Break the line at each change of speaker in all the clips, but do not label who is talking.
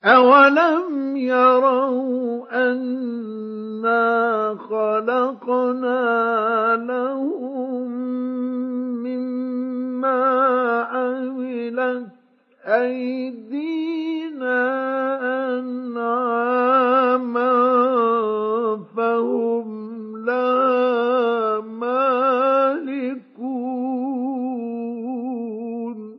أولم يروا أنا خلقنا لهم مما عملت أيدينا أنعاما فهم لها مالكون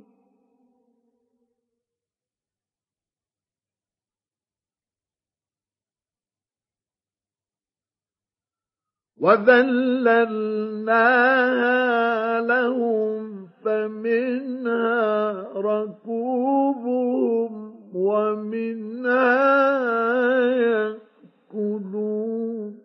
وذللناها لهم فمنها ركوبهم ومنها يأكلون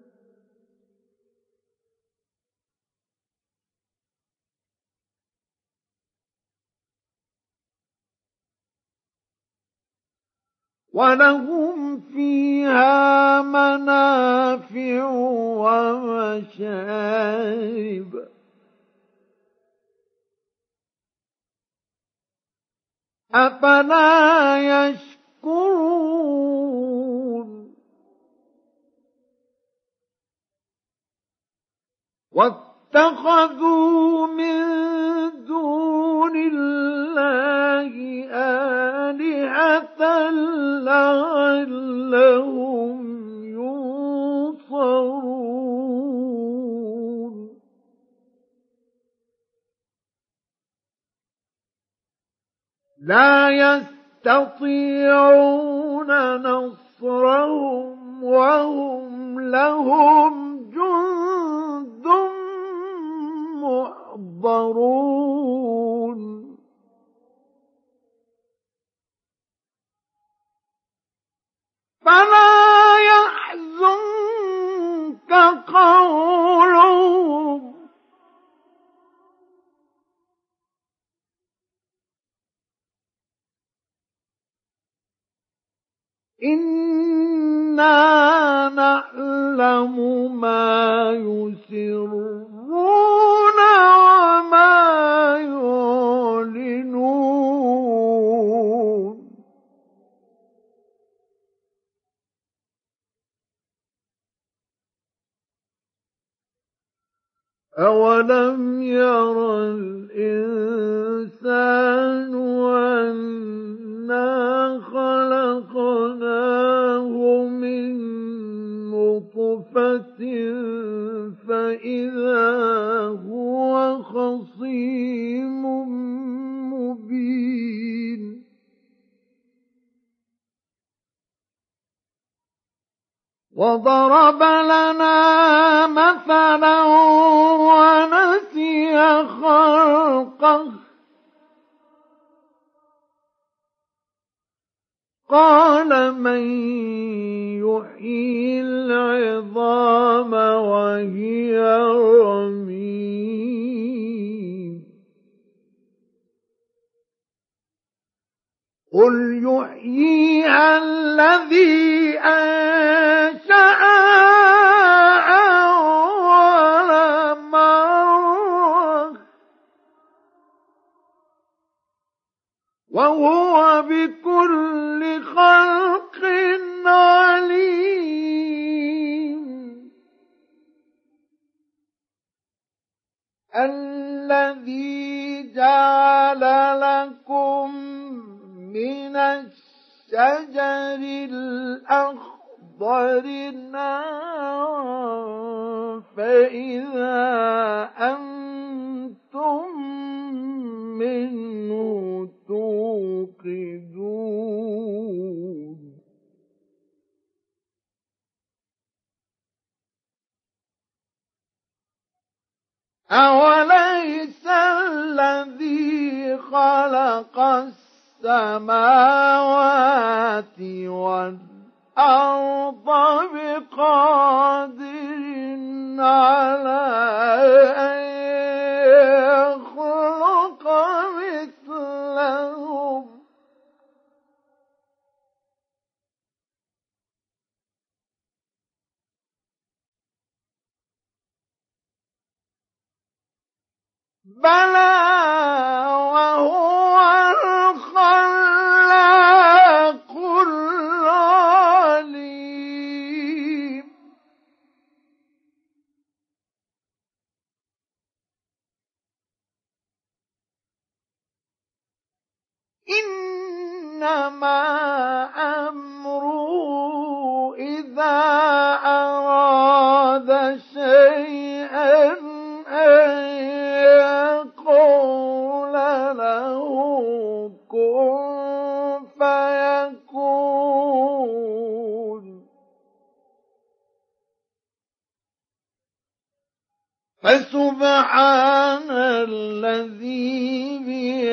ولهم فيها منافع ومشارب أفلا يشكرون واتخذوا من دون الله آلهة لعلهم ينصرون لا يستطيعون نصرهم وهم لهم جند محضرون فلا يحزنك قولهم إنا نعلم ما يسرون وما يعلنون أولم ير الإنسان أنا خلقناه من نطفة فإذا هو خصيم مبين وضرب لنا مثلا ونسي خلقه قال من يحيي العظام وهي رميم قل يحييها الذي أنشأها أول مرة وهو بكل خلق عليم الذي جعل لكم من الشجر الأخضر نارا فإذا أنتم منه توقدون أوليس الذي خلق السماوات والأرض بقادر على أن يخلق مثلهم بلى وهو الخلاق إنما أمره إذا أراد شيئا أن يقول له كن فيكون. فسبحان الذي بيده